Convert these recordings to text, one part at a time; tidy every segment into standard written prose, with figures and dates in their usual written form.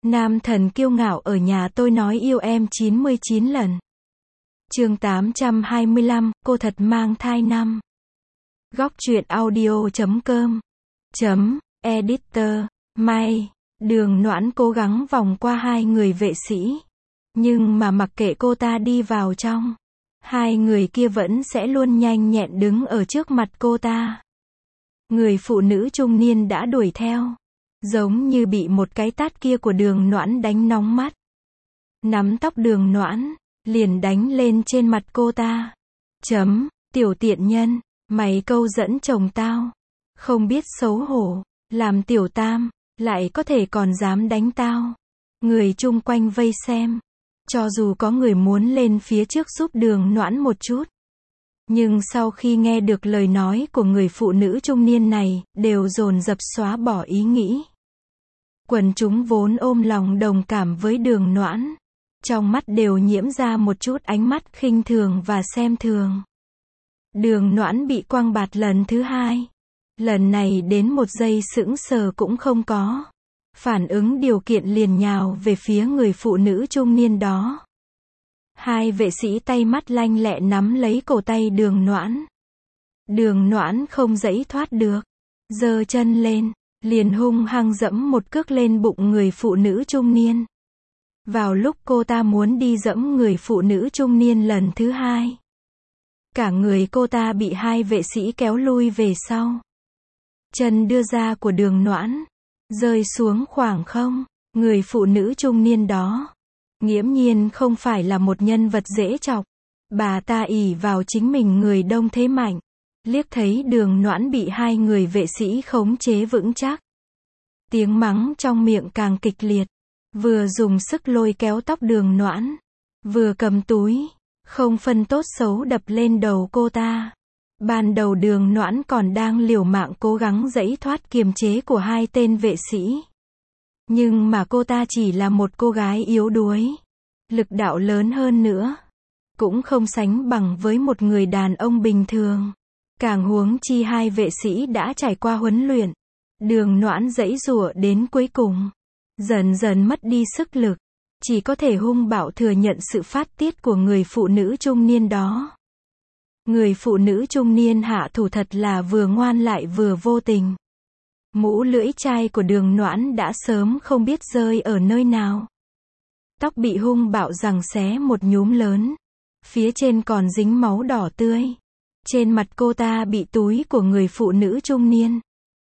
Nam thần kiêu ngạo ở nhà tôi nói yêu em 99 lần. Chương 825, cô thật mang thai năm. Góc truyện audio.com Editor, May. Đường Noãn cố gắng vòng qua hai người vệ sĩ. Nhưng mà mặc kệ cô ta đi vào trong, hai người kia vẫn sẽ luôn nhanh nhẹn đứng ở trước mặt cô ta. Người phụ nữ trung niên đã đuổi theo, giống như bị một cái tát kia của Đường Noãn đánh nóng mắt. Nắm tóc Đường Noãn, liền đánh lên trên mặt cô ta. Tiểu tiện nhân, mày câu dẫn chồng tao, không biết xấu hổ, làm tiểu tam, lại có thể còn dám đánh tao. Người chung quanh vây xem, cho dù có người muốn lên phía trước giúp Đường Noãn một chút, nhưng sau khi nghe được lời nói của người phụ nữ trung niên này, đều dồn dập xóa bỏ ý nghĩ. Quần chúng vốn ôm lòng đồng cảm với Đường Noãn, trong mắt đều nhiễm ra một chút ánh mắt khinh thường và xem thường. Đường Noãn bị quăng bạt lần thứ hai. Lần này đến một giây sững sờ cũng không có. Phản ứng điều kiện liền nhào về phía người phụ nữ trung niên đó. Hai vệ sĩ tay mắt lanh lẹ nắm lấy cổ tay Đường Noãn. Đường Noãn không giãy thoát được, giơ chân lên, liền hung hăng dẫm một cước lên bụng người phụ nữ trung niên. Vào lúc cô ta muốn đi dẫm người phụ nữ trung niên lần thứ hai, cả người cô ta bị hai vệ sĩ kéo lui về sau. Chân đưa ra của Đường Noãn rơi xuống khoảng không. Người phụ nữ trung niên đó nghiễm nhiên không phải là một nhân vật dễ chọc. Bà ta ỷ vào chính mình người đông thế mạnh, liếc thấy Đường Noãn bị hai người vệ sĩ khống chế vững chắc, tiếng mắng trong miệng càng kịch liệt, vừa dùng sức lôi kéo tóc Đường Noãn, vừa cầm túi, không phân tốt xấu đập lên đầu cô ta. Ban đầu Đường Noãn còn đang liều mạng cố gắng giãy thoát kiềm chế của hai tên vệ sĩ. Nhưng mà cô ta chỉ là một cô gái yếu đuối, lực đạo lớn hơn nữa, cũng không sánh bằng với một người đàn ông bình thường. Càng huống chi hai vệ sĩ đã trải qua huấn luyện. Đường Noãn giãy giụa đến cuối cùng, dần dần mất đi sức lực, chỉ có thể hung bạo thừa nhận sự phát tiết của người phụ nữ trung niên đó. Người phụ nữ trung niên hạ thủ thật là vừa ngoan lại vừa vô tình. Mũ lưỡi chai của Đường Noãn đã sớm không biết rơi ở nơi nào. Tóc bị hung bạo giằng xé một nhúm lớn, phía trên còn dính máu đỏ tươi. Trên mặt cô ta bị túi của người phụ nữ trung niên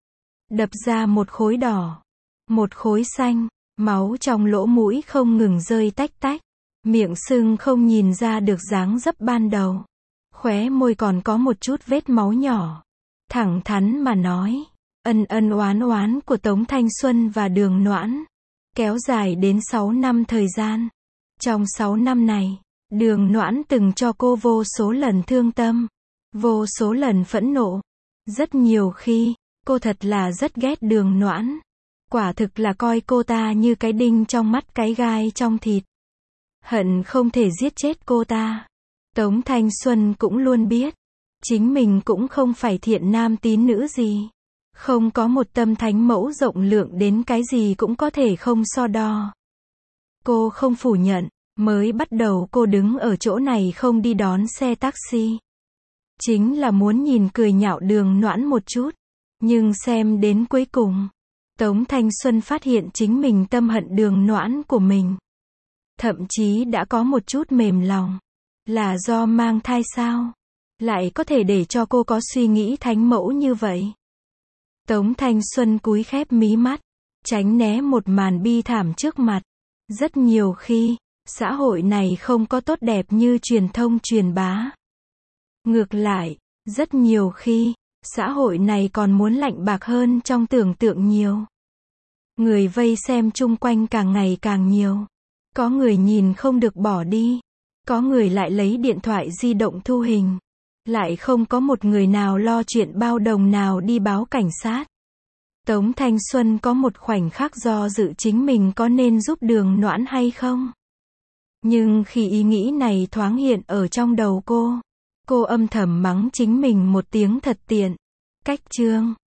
đập ra một khối đỏ, một khối xanh, máu trong lỗ mũi không ngừng rơi tách tách, miệng sưng không nhìn ra được dáng dấp ban đầu. Khóe môi còn có một chút vết máu nhỏ. Thẳng thắn mà nói, ân oán oán của Tống Thanh Xuân và Đường Noãn kéo dài đến 6 năm thời gian. Trong 6 năm này, Đường Noãn từng cho cô vô số lần thương tâm, vô số lần phẫn nộ. Rất nhiều khi, cô thật là rất ghét Đường Noãn. Quả thực là coi cô ta như cái đinh trong mắt cái gai trong thịt. Hận không thể giết chết cô ta. Tống Thanh Xuân cũng luôn biết, chính mình cũng không phải thiện nam tín nữ gì. Không có một tâm thánh mẫu rộng lượng đến cái gì cũng có thể không so đo. Cô không phủ nhận, mới bắt đầu cô đứng ở chỗ này không đi đón xe taxi, chính là muốn nhìn cười nhạo Đường Noãn một chút. Nhưng xem đến cuối cùng, Tống Thanh Xuân phát hiện chính mình tâm hận Đường Noãn của mình. Thậm chí đã có một chút mềm lòng. Là do mang thai sao? Lại có thể để cho cô có suy nghĩ thánh mẫu như vậy? Tống Thanh Xuân cúi khép mí mắt, tránh né một màn bi thảm trước mặt. Rất nhiều khi, xã hội này không có tốt đẹp như truyền thông truyền bá. Ngược lại, rất nhiều khi, xã hội này còn muốn lạnh bạc hơn trong tưởng tượng nhiều. Người vây xem chung quanh càng ngày càng nhiều. Có người nhìn không được bỏ đi. Có người lại lấy điện thoại di động thu hình. Lại không có một người nào lo chuyện bao đồng nào đi báo cảnh sát. Tống Thanh Xuân có một khoảnh khắc do dự chính mình có nên giúp Đường Noãn hay không. Nhưng khi ý nghĩ này thoáng hiện ở trong đầu cô âm thầm mắng chính mình một tiếng thật tiện. Cách chương